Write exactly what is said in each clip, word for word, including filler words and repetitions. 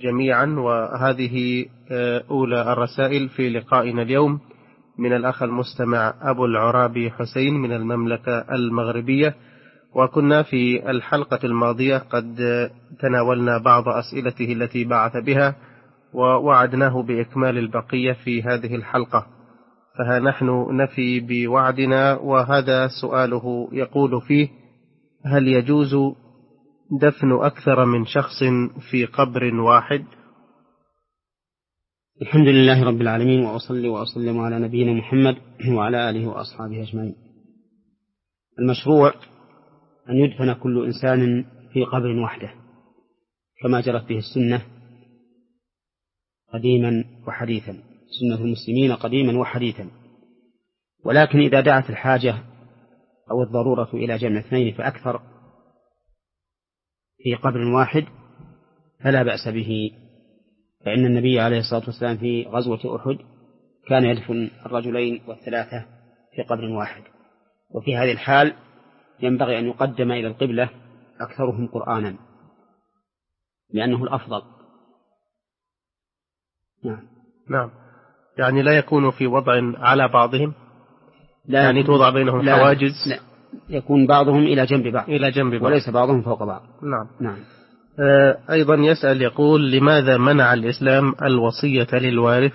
جميعا. وهذه أولى الرسائل في لقائنا اليوم من الأخ المستمع أبو العرابي حسين من المملكة المغربية. وكنا في الحلقة الماضية قد تناولنا بعض أسئلته التي بعث بها، ووعدناه بإكمال البقية في هذه الحلقة، فها نحن نفي بوعدنا. وهذا سؤاله يقول فيه: هل يجوز دفن أكثر من شخص في قبر واحد؟ الحمد لله رب العالمين، وأصلي وأسلم على نبينا محمد وعلى آله وأصحابه أجمعين. المشروع أن يدفن كل إنسان في قبر وحده كما جرت به السنة قديما وحديثا، سنة المسلمين قديما وحديثا. ولكن إذا دعت الحاجة أو الضرورة إلى جمع اثنين فأكثر في قبر واحد فلا بأس به، فإن النبي عليه الصلاة والسلام في غزوة أحد كان يدفن الرجلين والثلاثة في قبر واحد. وفي هذه الحال ينبغي أن يقدم إلى القبلة أكثرهم قرآنا لأنه الأفضل. نعم نعم يعني لا يكون في وضع على بعضهم، لا يعني توضع بينهم لا حواجز، لا يكون بعضهم إلى جنب بعض إلى جنب بعض وليس بعضهم فوق بعض. نعم نعم. آه أيضا يسأل يقول: لماذا منع الإسلام الوصية للوارث؟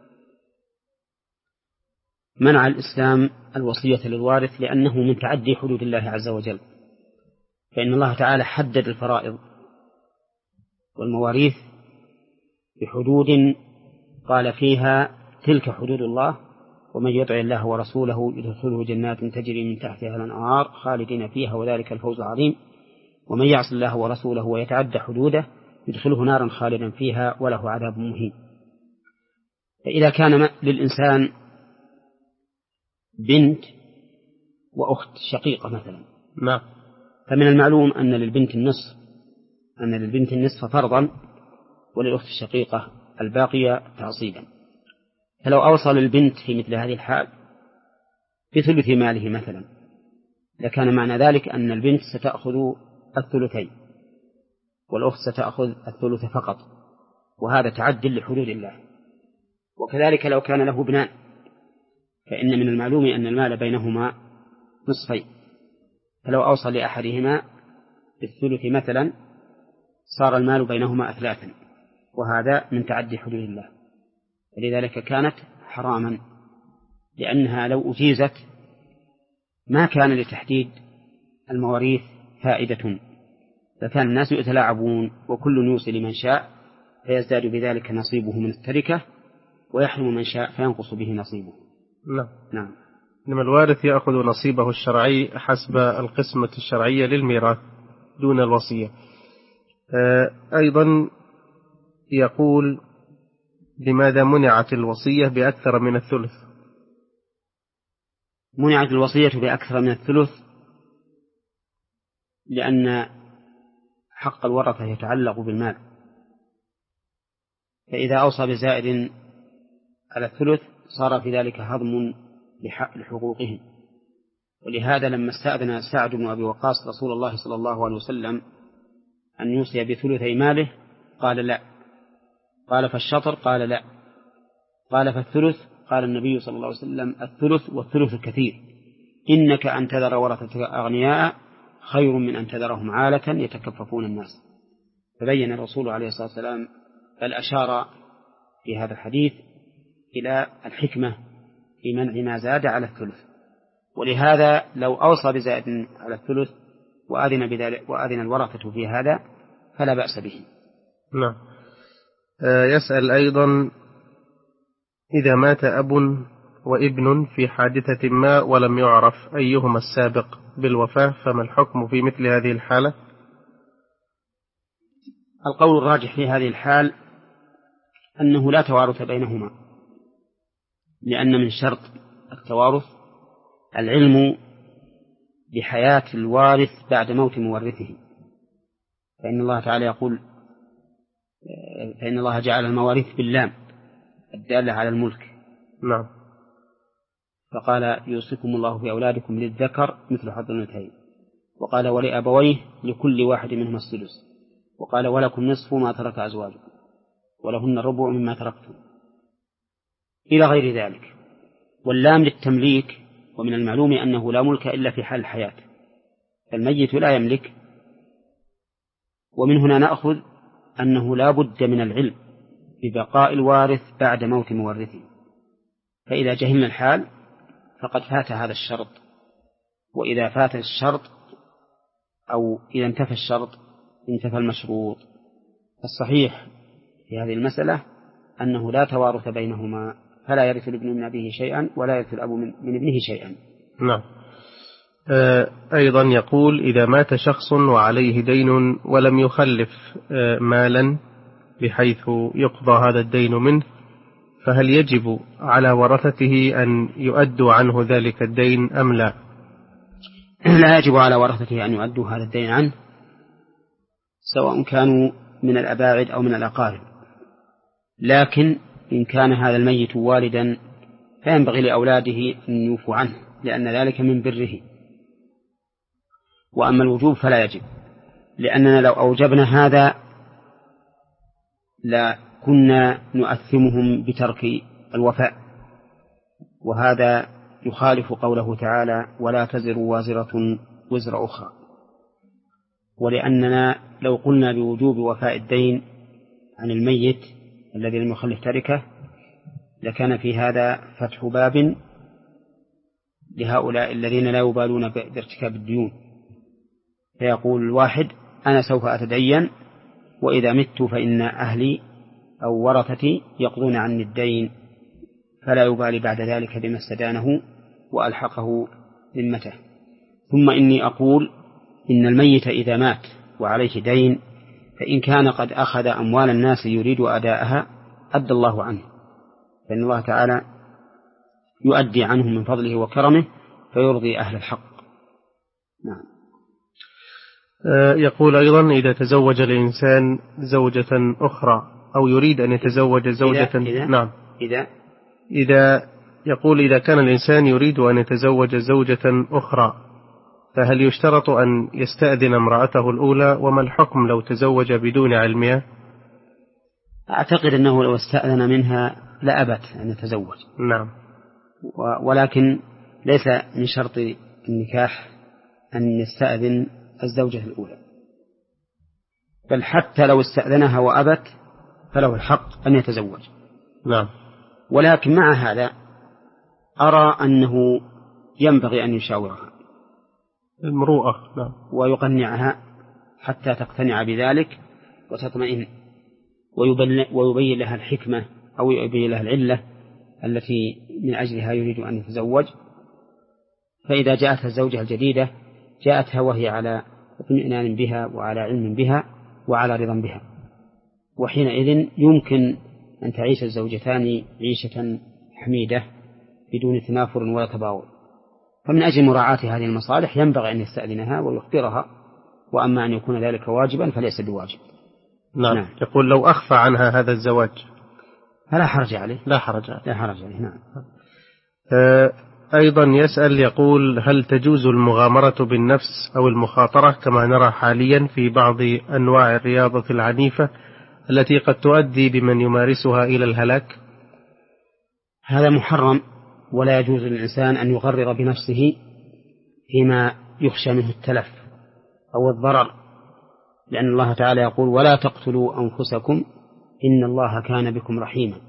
منع الإسلام الوصية للوارث لأنه من تعدي حدود الله عز وجل، فإن الله تعالى حدد الفرائض والمواريث بحدود قال فيها: تلك حدود الله ومن يطع الله ورسوله يدخله جنات تجري من تحتها الأنهار خالدين فيها وذلك الفوز العظيم، ومن يعص الله ورسوله ويتعدى حدوده يدخله نارا خالدا فيها وله عذاب مهين. فإذا كان للإنسان بنت وأخت شقيقة مثلا، نعم، فمن المعلوم أن للبنت النصف أن للبنت النصف فرضا وللأخت الشقيقة الباقية تعصيبا. فلو أوصى للبنت في مثل هذه الحال بثلث ماله مثلا لكان معنى ذلك أن البنت ستأخذ الثلثين والأخت ستأخذ الثلث فقط، وهذا تعدل لحدود الله. وكذلك لو كان له ابنان فإن من المعلوم أن المال بينهما نصفين، فلو أوصى لأحدهما بالثلث مثلا صار المال بينهما أثلاثا، وهذا من تعدي حدود الله، ولذلك كانت حراما، لأنها لو أجيزت ما كان لتحديد المواريث فائدة، فكان الناس يتلاعبون وكل يوصي لمن شاء فيزداد بذلك نصيبه من التركة ويحرم من شاء فينقص به نصيبه. نعم نعم. إنما الوارث يأخذ نصيبه الشرعي حسب القسمة الشرعية للميراث دون الوصية. أيضا يقول: لماذا منعت الوصية بأكثر من الثلث؟ منعت الوصية بأكثر من الثلث لأن حق الورثة يتعلق بالمال، فإذا أوصى بزائد على الثلث صار في ذلك هضم لحقوقهم. ولهذا لما استأذن سعد بن أبي وقاص رسول الله صلى الله عليه وسلم أن يوصي بثلثي ماله قال لا، قال فالشطر قال لا، قال فالثلث، قال النبي صلى الله عليه وسلم: الثلث والثلث كثير، إنك أن تذر ورثتك أغنياء خير من أن تذرهم عالة يتكففون الناس. فبين الرسول عليه الصلاة والسلام بل أشار في هذا الحديث إلى الحكمة في منع ما زاد على الثلث. ولهذا لو أوصى بزائد على الثلث وأذن بذلك وأذن الورثة في هذا فلا بأس به. نعم. يسأل أيضا: إذا مات أب وابن في حادثة ما ولم يعرف أيهما السابق بالوفاة فما الحكم في مثل هذه الحالة؟ القول الراجح في هذه الحال أنه لا توارث بينهما، لأن من شرط التوارث العلم بحياة الوارث بعد موت مورثه، فإن الله تعالى يقول: فإن الله جعل المواريث باللام الدالة على الملك. نعم. فقال: يوصيكم الله في أولادكم للذكر مثل حظ الأنثيين، وقال: ولأبويه لكل واحد منهما السدس، وقال: ولكم نصف ما ترك أزواجكم. ولهن الربع مما تركتم إلى غير ذلك. واللام للتمليك، ومن المعلوم أنه لا ملك إلا في حال الحياة، الميت لا يملك. ومن هنا نأخذ أنه لا بد من العلم ببقاء الوارث بعد موت مورثه، فإذا جهلنا الحال فقد فات هذا الشرط، وإذا فات الشرط أو إذا انتفى الشرط انتفى المشروط. الصحيح في هذه المسألة أنه لا توارث بينهما، فلا يرث الابن من أبيه شيئا ولا يرث الأب من ابنه شيئا. نعم. أيضا يقول: إذا مات شخص وعليه دين ولم يخلف مالا بحيث يقضى هذا الدين منه، فهل يجب على ورثته أن يؤدوا عنه ذلك الدين أم لا؟ لا يجب على ورثته أن يؤدوا هذا الدين عنه، سواء كانوا من الأباعد أو من الأقارب. لكن إن كان هذا الميت والدا فينبغي لأولاده أن يوفوا عنه، لأن ذلك من بره. وأما الوجوب فلا يجب، لأننا لو أوجبنا هذا لا كنا نؤثمهم بترك الوفاء، وهذا يخالف قوله تعالى: ولا تزر وازرة وزر أخرى. ولأننا لو قلنا بوجوب وفاء الدين عن الميت الذي لم يخلف تركه لكان في هذا فتح باب لهؤلاء الذين لا يبالون بارتكاب الديون، فيقول الواحد: أنا سوف أتدين، وإذا مت فإن أهلي أو ورثتي يقضون عني الدين، فلا يبالي بعد ذلك بما استدانه وألحقه ذمته. ثم إني أقول إن الميت إذا مات وعليه دين فإن كان قد أخذ أموال الناس يريد أداءها أدى الله عنه، فإن الله تعالى يؤدي عنه من فضله وكرمه فيرضي أهل الحق. نعم. يقول أيضا: إذا تزوج الإنسان زوجة أخرى أو يريد أن يتزوج زوجة إذا إذا نعم إذا إذا يقول إذا كان الإنسان يريد أن يتزوج زوجة أخرى فهل يشترط أن يستأذن امرأته الأولى؟ وما الحكم لو تزوج بدون علمها؟ أعتقد أنه لو استأذن منها لأبت أن يتزوج. نعم. ولكن ليس من شرط النكاح أن يستأذن الزوجة الأولى، بل حتى لو استأذنها وأبت فله الحق أن يتزوج. نعم. ولكن مع هذا أرى أنه ينبغي أن يشاورها المروءة. نعم. ويقنعها حتى تقتنع بذلك وتطمئن، ويبين لها الحكمة أو يبين لها العلة التي من أجلها يريد أن يتزوج. فإذا جاءتها الزوجة الجديدة جاءتها وهي على اطمئنان بها وعلى علم بها وعلى رضا بها، وحينئذ يمكن أن تعيش الزوجتان عيشة حميدة بدون تنافر ولا تباغض. فمن أجل مراعاة هذه المصالح ينبغي أن يستأذنها ويخبرها، وأما أن يكون ذلك واجبا فليس بواجب. نعم. نعم. يقول: لو أخفى عنها هذا الزواج فلا حرج عليه. لا حرج عليه. لا حرج عليه. نعم. آه أيضا يسأل يقول: هل تجوز المغامرة بالنفس أو المخاطرة كما نرى حاليا في بعض أنواع الرياضة العنيفة التي قد تؤدي بمن يمارسها إلى الهلاك؟ هذا محرم، ولا يجوز للإنسان أن يغرر بنفسه فيما يخشى منه التلف أو الضرر، لأن الله تعالى يقول: ولا تقتلوا أنفسكم إن الله كان بكم رحيما.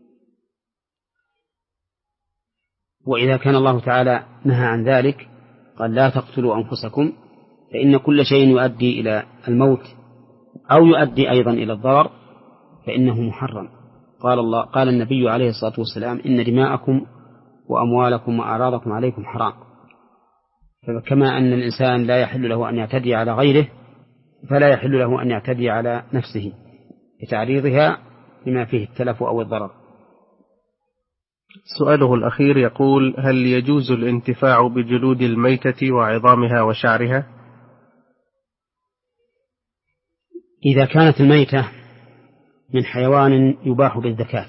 وإذا كان الله تعالى نهى عن ذلك قال: لا تقتلوا أنفسكم، فإن كل شيء يؤدي إلى الموت أو يؤدي أيضا إلى الضرر فإنه محرم. قال الله قال النبي عليه الصلاة والسلام: إن دماءكم وأموالكم وأعراضكم عليكم حرام. فكما أن الإنسان لا يحل له أن يعتدي على غيره فلا يحل له أن يعتدي على نفسه لتعريضها بما فيه التلف أو الضرر. سؤاله الأخير يقول: هل يجوز الانتفاع بجلود الميتة وعظامها وشعرها؟ إذا كانت الميتة من حيوان يباح بالزكاة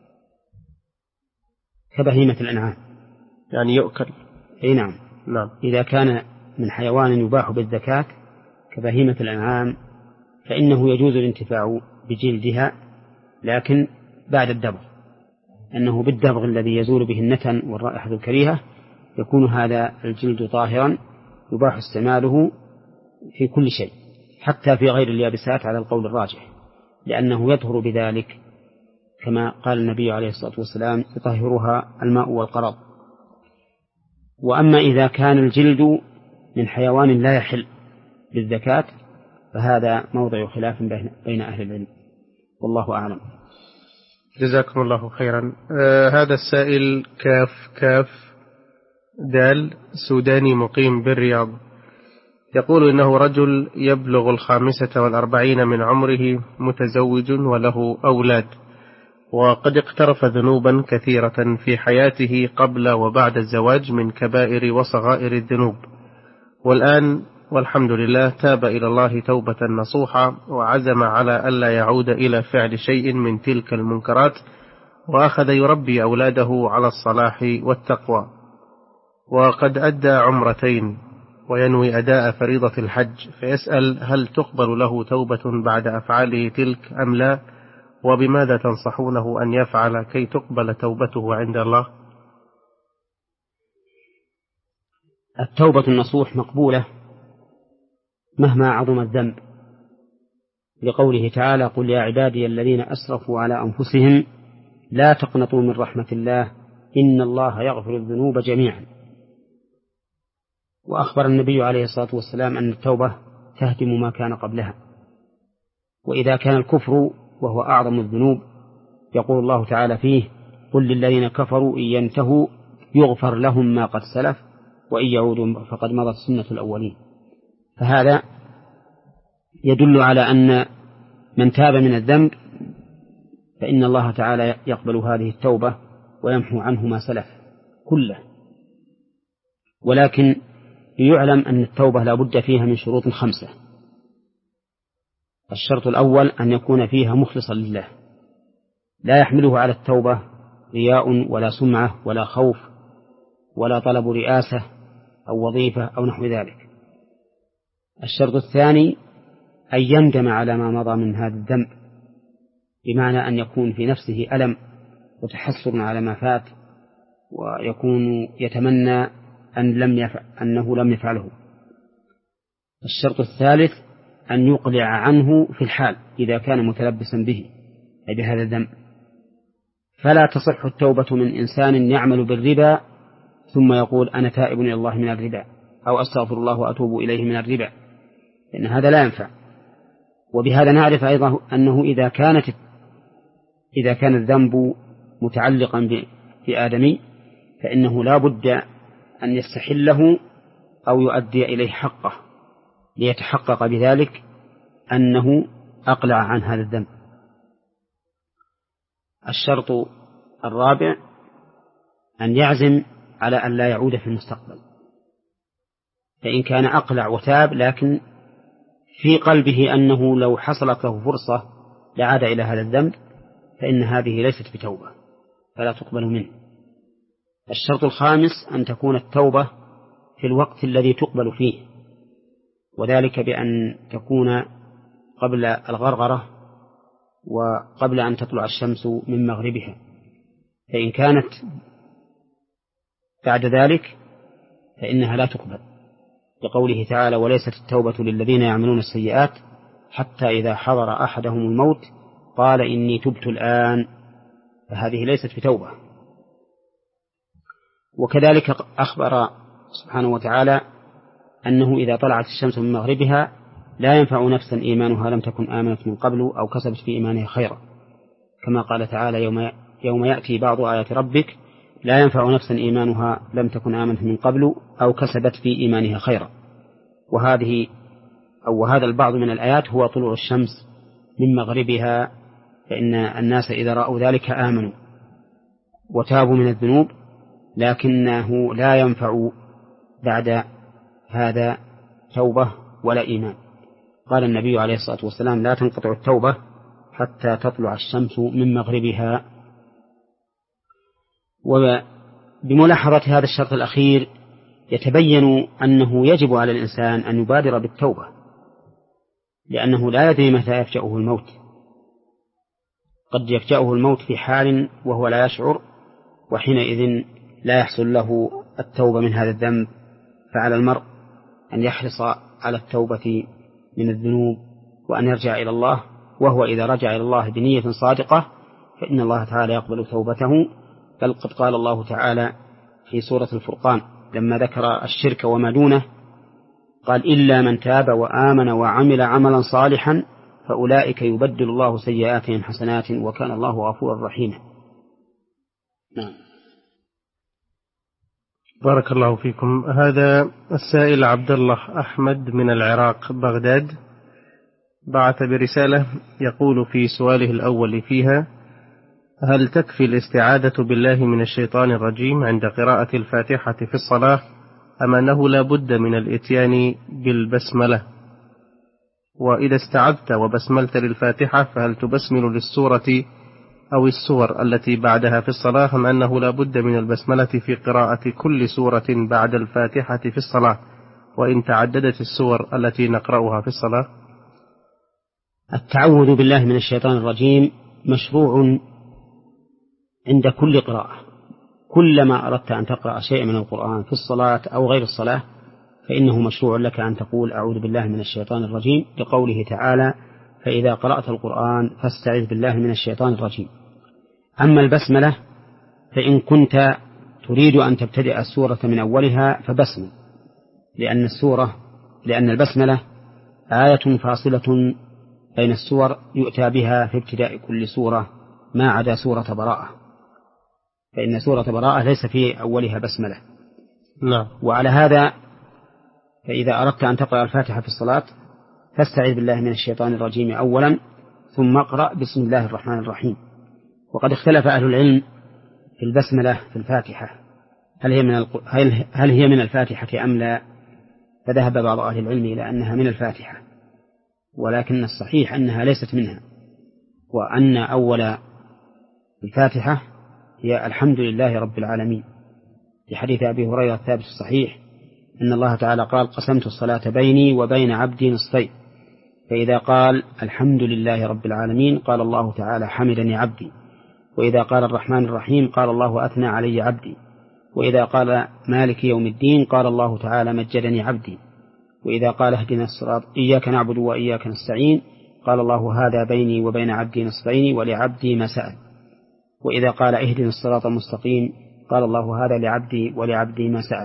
كبهيمة الأنعام، يعني يؤكل. أي نعم. نعم. إذا كان من حيوان يباح بالزكاة كبهيمة الأنعام فإنه يجوز الانتفاع بجلدها لكن بعد الدبغ، أنه بالدبغ الذي يزول به النتن والرائحة الكريهة يكون هذا الجلد طاهرا يباح استعماله في كل شيء حتى في غير اليابسات على القول الراجح، لأنه يطهر بذلك كما قال النبي عليه الصلاة والسلام يطهرها الماء والقرض. وأما إذا كان الجلد من حيوان لا يحل بالزكاة فهذا موضع خلاف بين أهل العلم، والله أعلم. جزاكم الله خيرا. آه هذا السائل كاف كاف دال سوداني مقيم بالرياض، يقول إنه رجل يبلغ الخامسة والأربعين من عمره، متزوج وله أولاد، وقد اقترف ذنوبا كثيرة في حياته قبل وبعد الزواج من كبائر وصغائر الذنوب، والآن والحمد لله تاب إلى الله توبة نصوحة وعزم على ألا يعود إلى فعل شيء من تلك المنكرات، وأخذ يربي أولاده على الصلاح والتقوى، وقد أدى عمرتين وينوي أداء فريضة الحج، فيسأل هل تقبل له توبة بعد أفعاله تلك أم لا، وبماذا تنصحونه أن يفعل كي تقبل توبته عند الله؟ التوبة النصوح مقبولة مهما عظم الذنب، لقوله تعالى قل يا عبادي الذين أسرفوا على أنفسهم لا تقنطوا من رحمة الله إن الله يغفر الذنوب جميعا. وأخبر النبي عليه الصلاة والسلام أن التوبة تهدم ما كان قبلها. وإذا كان الكفر وهو أعظم الذنوب يقول الله تعالى فيه قل للذين كفروا إن ينتهوا يغفر لهم ما قد سلف وإن يعودوا فقد مضت سنة الأولين. فهذا يدل على أن من تاب من الذنب فإن الله تعالى يقبل هذه التوبة ويمحو عنه ما سلف كله. ولكن يعلم أن التوبة لا بد فيها من شروط خمسة. الشرط الأول أن يكون فيها مخلصا لله، لا يحمله على التوبة رياء ولا سمعة ولا خوف ولا طلب رئاسة أو وظيفة أو نحو ذلك. الشرط الثاني أن يندم على ما مضى من هذا الذنب، بمعنى أن يكون في نفسه ألم وتحسر على ما فات، ويكون يتمنى أن لم يفعل أنه لم يفعله. الشرط الثالث أن يقلع عنه في الحال إذا كان متلبسا به أي بهذا الذنب. فلا تصح التوبة من إنسان يعمل بالربا ثم يقول أنا تائب إلى الله من الربا أو أستغفر الله وأتوب إليه من الربا، لأن هذا لا ينفع. وبهذا نعرف أيضا أنه إذا كانت إذا كان الذنب متعلقا بآدمي فإنه لا بد أن يستحله أو يؤدي إليه حقه ليتحقق بذلك أنه أقلع عن هذا الذنب. الشرط الرابع أن يعزم على أن لا يعود في المستقبل، فإن كان أقلع وتاب لكن في قلبه أنه لو حصلت له فرصة لعاد إلى هذا الذنب فإن هذه ليست بتوبة فلا تقبل منه. الشرط الخامس أن تكون التوبة في الوقت الذي تقبل فيه، وذلك بأن تكون قبل الغرغرة وقبل أن تطلع الشمس من مغربها، فإن كانت بعد ذلك فإنها لا تقبل، لقوله تعالى وليست التوبة للذين يعملون السيئات حتى إذا حضر أحدهم الموت قال إني تبت الآن، فهذه ليست بتوبة. وكذلك أخبر سبحانه وتعالى أنه إذا طلعت الشمس من مغربها لا ينفع نفسا إيمانها لم تكن آمنت من قبل أو كسبت في إيمانها خيرا، كما قال تعالى يوم, يوم يأتي بعض آيات ربك لا ينفع نفسا إيمانها لم تكن آمنت من قبل أو كسبت في إيمانها خيرا. وهذه أو هذا البعض من الآيات هو طلوع الشمس من مغربها، فإن الناس إذا رأوا ذلك آمنوا وتابوا من الذنوب، لكنه لا ينفع بعد هذا توبة ولا إيمان. قال النبي عليه الصلاة والسلام لا تنقطع التوبة حتى تطلع الشمس من مغربها. وبملاحظة هذا الشرط الأخير يتبين أنه يجب على الإنسان أن يبادر بالتوبة، لأنه لا يدري متى يفجأه الموت. قد يفجأه الموت في حال وهو لا يشعر، وحينئذ لا يحصل له التوبة من هذا الذنب. فعلى المرء أن يحرص على التوبة من الذنوب وأن يرجع إلى الله، وهو إذا رجع إلى الله بنية صادقة فإن الله تعالى يقبل توبته. بل قد قال الله تعالى في سورة الفرقان لما ذكر الشرك وما دونه قال: إلا من تاب وآمن وعمل عملا صالحا فأولئك يبدل الله سيئاتهم حسنات وكان الله غفورا رحيما. نعم. بارك الله فيكم. هذا السائل عبد الله أحمد من العراق بغداد بعث برسالة يقول في سؤاله الأول فيها: هل تكفي الاستعاذة بالله من الشيطان الرجيم عند قراءة الفاتحة في الصلاة، أم أنه لا بد من الإتيان بالبسملة؟ وإذا استعذت وبسملت للفاتحة فهل تبسمل للسورة أو السور التي بعدها في الصلاة، أم أنه لا بد من البسملة في قراءة كل سورة بعد الفاتحة في الصلاة وإن تعددت السور التي نقرأها في الصلاة؟ التعوذ بالله من الشيطان الرجيم مشروع عند كل قراءة. كلما أردت أن تقرأ شيئا من القرآن في الصلاة أو غير الصلاة فإنه مشروع لك أن تقول: أعوذ بالله من الشيطان الرجيم، لقوله تعالى: فإذا قرأت القرآن فاستعذ بالله من الشيطان الرجيم. أما البسملة فإن كنت تريد أن تبتدئ السورة من أولها فبسمل، لأن السورة لأن البسملة آية فاصلة بين السور يؤتى بها في ابتداء كل سورة ما عدا سورة براءة، فإن سورة براءة ليس في أولها بسملة. نعم. وعلى هذا فإذا أردت أن تقرأ الفاتحة في الصلاة فاستعذ بالله من الشيطان الرجيم أولا ثم اقرأ بسم الله الرحمن الرحيم. وقد اختلف أهل العلم في البسملة في الفاتحة، هل هي من الق... هل هي من الفاتحة أم لا؟ فذهب بعض أهل العلم إلى أنها من الفاتحة، ولكن الصحيح أنها ليست منها، وأن أول الفاتحة هي الحمد لله رب العالمين، في حديث أبي هريرة الثابت الصحيح أن الله تعالى قال: قسمت الصلاة بيني وبين عبدي نصفين، فإذا قال الحمد لله رب العالمين قال الله تعالى: حمدني عبدي. وإذا قال الرحمن الرحيم قال الله: أثنى علي عبدي. وإذا قال مالك يوم الدين قال الله تعالى: مجدني عبدي. وإذا قال اهدنا الصراط إياك نعبد وإياك نستعين قال الله: هذا بيني وبين عبدي نصفين ولعبدي ما سأل. وإذا قال اهدنا الصراط المستقيم قال الله: هذا لعبدي ولعبدي ما سأل.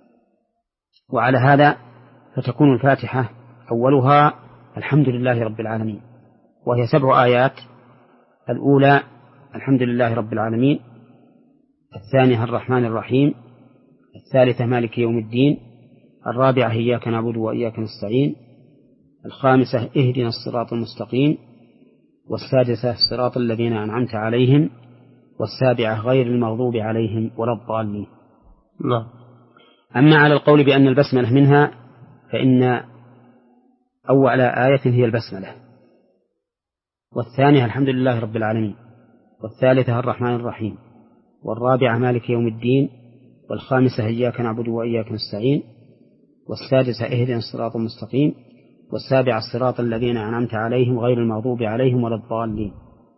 وعلى هذا فتكون الفاتحة أولها الحمد لله رب العالمين، وهي سبع آيات: الأولى الحمد لله رب العالمين، الثانية الرحمن الرحيم، الثالثة مالك يوم الدين، الرابعة إياك نعبد وإياك نستعين، الخامسة اهدنا الصراط المستقيم، والسادسة الصراط الذين أنعمت عليهم، والسابعة غير المغضوب عليهم ولا الضالين. نعم. أما على القول بأن البسملة منها فإن أول آية هي البسملة، والثانية الحمد لله رب العالمين، والثالثة الرحمن الرحيم، والرابعة مالك يوم الدين، والخامسة إياك نعبد وإياك نستعين، والسادسة اهدنا الصراط المستقيم، والسابعة الصراط الذين أنعمت عليهم غير المغضوب عليهم ولا الضالين.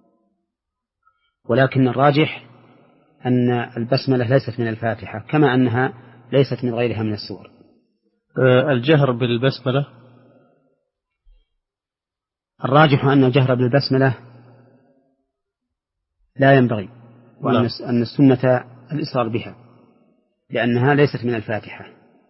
ولكن الراجح أن البسملة ليست من الفاتحة، كما أنها ليست من غيرها من السور. الجهر بالبسملة، الراجح أن الجهر بالبسملة لا ينبغي، وأن أن السنة الإصرار بها لأنها ليست من الفاتحة،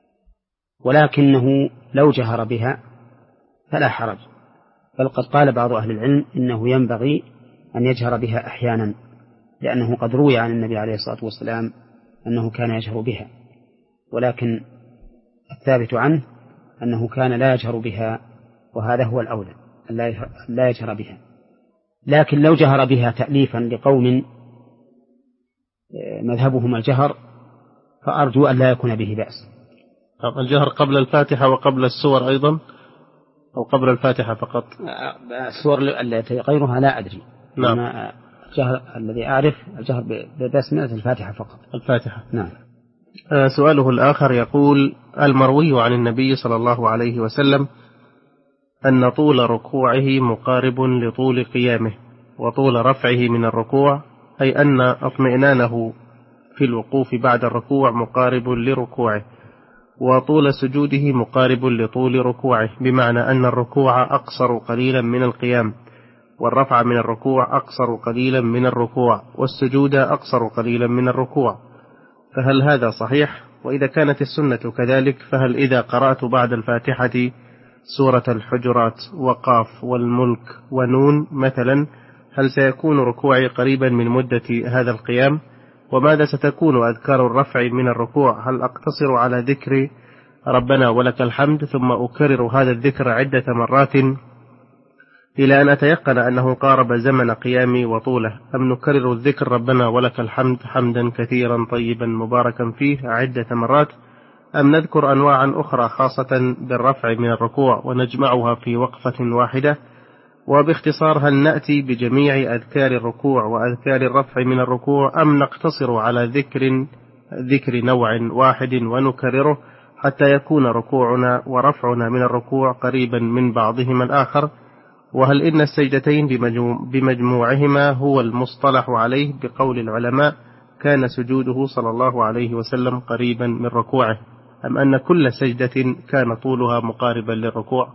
ولكنه لو جهر بها فلا حرج، بل قد قال بعض أهل العلم إنه ينبغي أن يجهر بها أحيانا، لأنه قد روي عن النبي عليه الصلاة والسلام أنه كان يجهر بها، ولكن الثابت عنه أنه كان لا يجهر بها، وهذا هو الأولى لا يجهر بها. لكن لو جهر بها تأليفا لقوم مذهبهم الجهر فأرجو أن لا يكون به بأس. الجهر قبل الفاتحة وقبل السور أيضا، أو قبل الفاتحة فقط؟ السور التي غيرها لا أدري. نعم. الجهر الذي أعرف الجهر ببسملة الفاتحة فقط. الفاتحة. نعم. سؤاله الآخر يقول: المروي عن النبي صلى الله عليه وسلم أن طول ركوعه مقارب لطول قيامه، وطول رفعه من الركوع، أي أن اطمئنانه في الوقوف بعد الركوع مقارب لركوعه، وطول سجوده مقارب لطول ركوعه، بمعنى أن الركوع أقصر قليلا من القيام، والرفع من الركوع أقصر قليلا من الركوع، والسجود أقصر قليلا من الركوع. فهل هذا صحيح؟ وإذا كانت السنة كذلك، فهل إذا قرأت بعد الفاتحة سورة الحجرات وقاف والملك ونون مثلا، هل سيكون ركوعي قريبا من مدة هذا القيام؟ وماذا ستكون أذكار الرفع من الركوع؟ هل أقتصر على ذكر ربنا ولك الحمد ثم أكرر هذا الذكر عدة مرات إلى أن أتيقن أنه قارب زمن قيامي وطوله، أم نكرر الذكر ربنا ولك الحمد حمدا كثيرا طيبا مباركا فيه عدة مرات، أم نذكر أنواعا أخرى خاصة بالرفع من الركوع ونجمعها في وقفة واحدة؟ وباختصار، هل نأتي بجميع أذكار الركوع وأذكار الرفع من الركوع، أم نقتصر على ذكر ذكر نوع واحد ونكرره حتى يكون ركوعنا ورفعنا من الركوع قريبا من بعضهما الآخر؟ وهل إن السجدتين بمجموعهما هو المصطلح عليه بقول العلماء كان سجوده صلى الله عليه وسلم قريبا من ركوعه، أم أن كل سجدة كان طولها مقاربا للركوع؟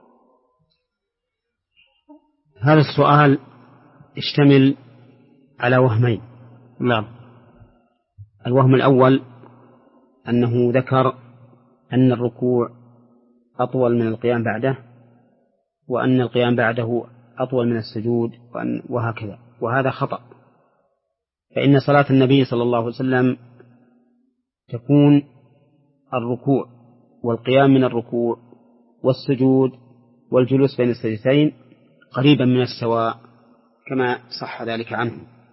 هذا السؤال يشتمل على وهمين. نعم. الوهم الأول أنه ذكر أن الركوع أطول من القيام بعده، وأن القيام بعده أطول من السجود، وهكذا، وهذا خطأ. فإن صلاة النبي صلى الله عليه وسلم تكون الركوع والقيام من الركوع والسجود والجلوس بين السجدتين قريبا من السواء كما صح ذلك عنه.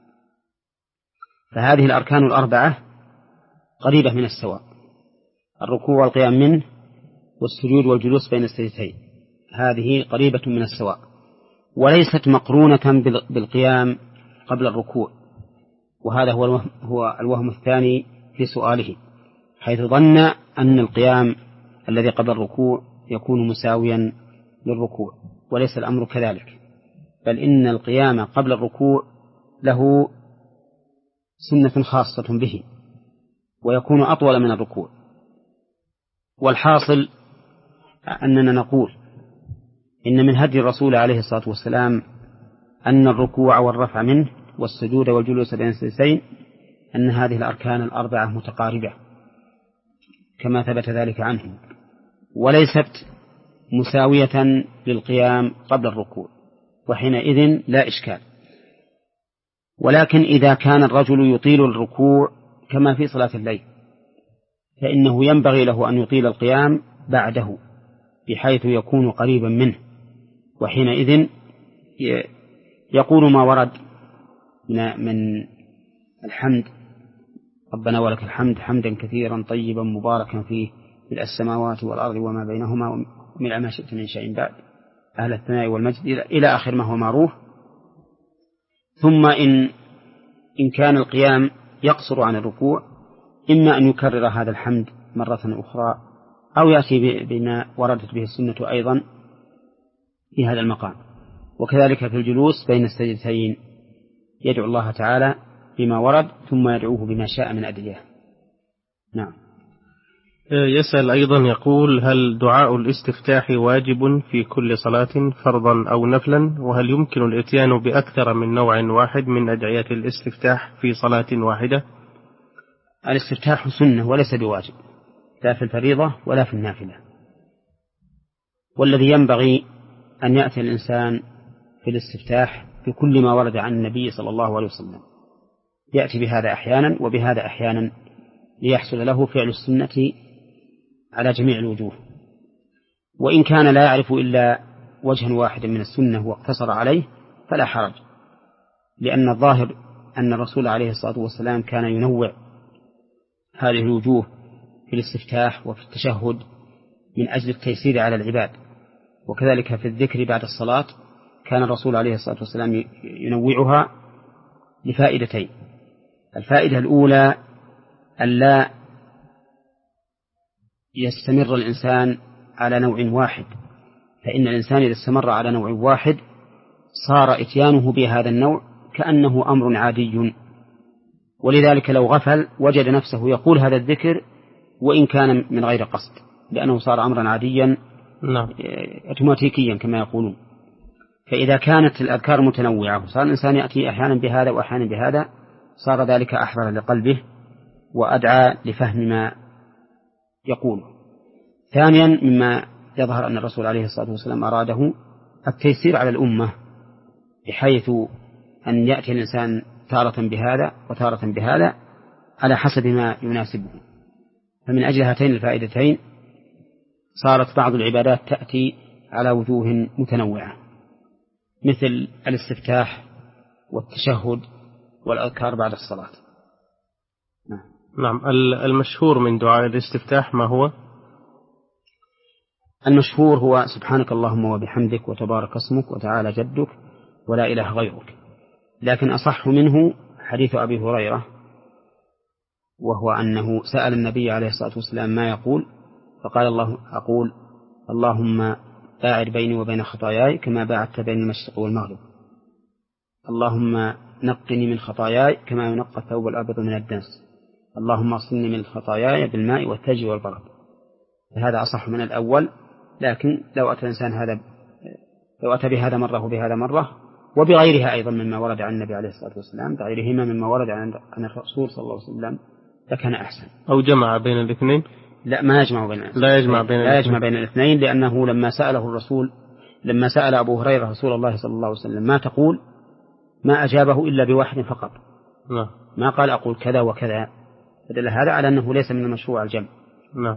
فهذه الأركان الأربعة قريبة من السواء، الركوع والقيام منه والسجود والجلوس بين السجدتين، هذه قريبة من السواء، وليست مقرونة بالقيام قبل الركوع. وهذا هو الوهم, هو الوهم الثاني في سؤاله، حيث ظن أن القيام الذي قبل الركوع يكون مساويا للركوع، وليس الأمر كذلك، بل إن القيام قبل الركوع له سنة خاصة به ويكون أطول من الركوع. والحاصل أننا نقول إن من هدي الرسول عليه الصلاة والسلام أن الركوع والرفع منه والسجود والجلوس بين السجدتين أن هذه الأركان الأربعة متقاربة كما ثبت ذلك عنه، وليست مساوية للقيام قبل الركوع، وحينئذ لا إشكال. ولكن إذا كان الرجل يطيل الركوع كما في صلاة الليل، فإنه ينبغي له أن يطيل القيام بعده بحيث يكون قريبا منه، وحينئذ يقول ما ورد من الحمد ربنا ولك الحمد حمدا كثيرا طيبا مباركا فيه ملء السماوات والأرض وما بينهما وملء ما شئت من شيء بعد أهل الثناء والمجد إلى آخر ما هو معروف. ثم إن إن كان القيام يقصر عن الركوع، إما أن يكرر هذا الحمد مرة أخرى أو يأتي بما وردت به السنة أيضا في هذا المقام. وكذلك في الجلوس بين السجدتين يدعو الله تعالى بما ورد ثم يدعوه بما شاء من أدعية. نعم. يسأل أيضا يقول: هل دعاء الاستفتاح واجب في كل صلاة فرضا أو نفلا؟ وهل يمكن الإتيان بأكثر من نوع واحد من أدعية الاستفتاح في صلاة واحدة؟ الاستفتاح سنة وليس بواجب، لا في الفريضة ولا في النافلة. والذي ينبغي أن يأتي الإنسان في الاستفتاح بكل ما ورد عن النبي صلى الله عليه وسلم، يأتي بهذا أحيانا وبهذا أحيانا ليحصل له فعل السنة على جميع الوجوه. وإن كان لا يعرف إلا وجها واحدا من السنة واقتصر عليه فلا حرج، لأن الظاهر أن الرسول عليه الصلاة والسلام كان ينوع هذه الوجوه في الاستفتاح وفي التشهد من أجل التيسير على العباد، وكذلك في الذكر بعد الصلاة كان الرسول عليه الصلاة والسلام ينوعها لفائدتين: الفائدة الأولى ألا يستمر الإنسان على نوع واحد، فإن الإنسان إذا استمر على نوع واحد صار إتيانه بهذا النوع كأنه أمر عادي، ولذلك لو غفل وجد نفسه يقول هذا الذكر وإن كان من غير قصد، لأنه صار أمرا عاديا نعم أوتوماتيكيا كما يقولون. فإذا كانت الأذكار متنوعة وصار الإنسان يأتي أحيانا بهذا وأحيانا بهذا صار ذلك أحضر لقلبه وأدعى لفهم ما يقول. ثانيا مما يظهر أن الرسول عليه الصلاة والسلام أراده التيسير على الأمة، بحيث أن يأتي الإنسان تارة بهذا وتارة بهذا على حسب ما يناسبه. فمن أجل هاتين الفائدتين صارت بعض العبادات تأتي على وجوه متنوعة، مثل الاستفتاح والتشهد والأذكار بعد الصلاة. نعم. المشهور من دعاء الاستفتاح ما هو؟ المشهور هو سبحانك اللهم وبحمدك وتبارك اسمك وتعالى جدك ولا إله غيرك، لكن أصح منه حديث أبي هريرة، وهو أنه سأل النبي عليه الصلاة والسلام ما يقول، فقال الله أقول اللهم باعد بيني وبين خطاياي كما باعدت بين المشرق والمغرب، اللهم نقني من خطاياي كما ينقى الثوب الأبيض من الدنس، اللهم اغسلني من خطاياي بالماء والثلج والبرد. هذا أصح من الأول، لكن لو أتى الإنسان هذا لو أتى بهذا مرة وبهذا مرة وبغيرها أيضا مما ورد عن النبي عليه الصلاة والسلام، بغيرهما مما ورد عن الرسول صلى الله عليه وسلم لكان أحسن. أو جمع بين الاثنين؟ لا، ما يجمع بين الاثنين. لا يجمع بين لا يجمع بين الاثنين، لأنه لما سأله الرسول لما سأل أبو هريرة رسول الله صلى الله عليه وسلم ما تقول، ما أجابه إلا بواحد فقط. نعم. ما قال أقول كذا وكذا، فدل هذا على أنه ليس من المشروع الجمع. نعم.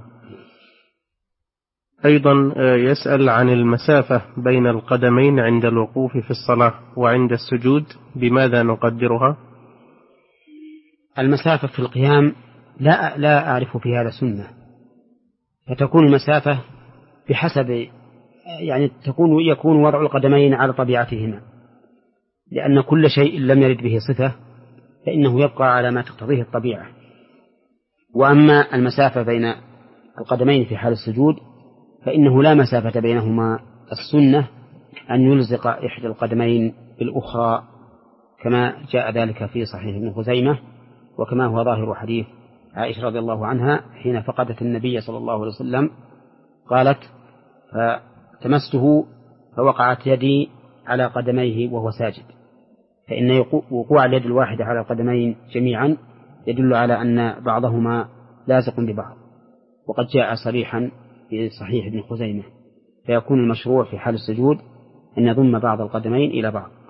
أيضا يسأل عن المسافة بين القدمين عند الوقوف في الصلاة وعند السجود، بماذا نقدرها؟ المسافة في القيام لا لا أعرف في هذا سنة، فتكون المسافة بحسب يعني تكون يكون وضع القدمين على طبيعتهما، لأن كل شيء لم يرد به صفة فإنه يبقى على ما تقتضيه الطبيعة. وأما المسافة بين القدمين في حال السجود فإنه لا مسافة بينهما، السنة أن يلزق إحدى القدمين بالأخرى كما جاء ذلك في صحيح ابن خزيمة، وكما هو ظاهر حديث عائشة رضي الله عنها حين فقدت النبي صلى الله عليه وسلم قالت فتمسته فوقعت يدي على قدميه وهو ساجد، فإن وقوع اليد الواحدة على القدمين جميعا يدل على أن بعضهما لازق ببعض، وقد جاء صريحا في صحيح ابن خزيمة، فيكون المشروع في حال السجود أن يضم بعض القدمين إلى بعض.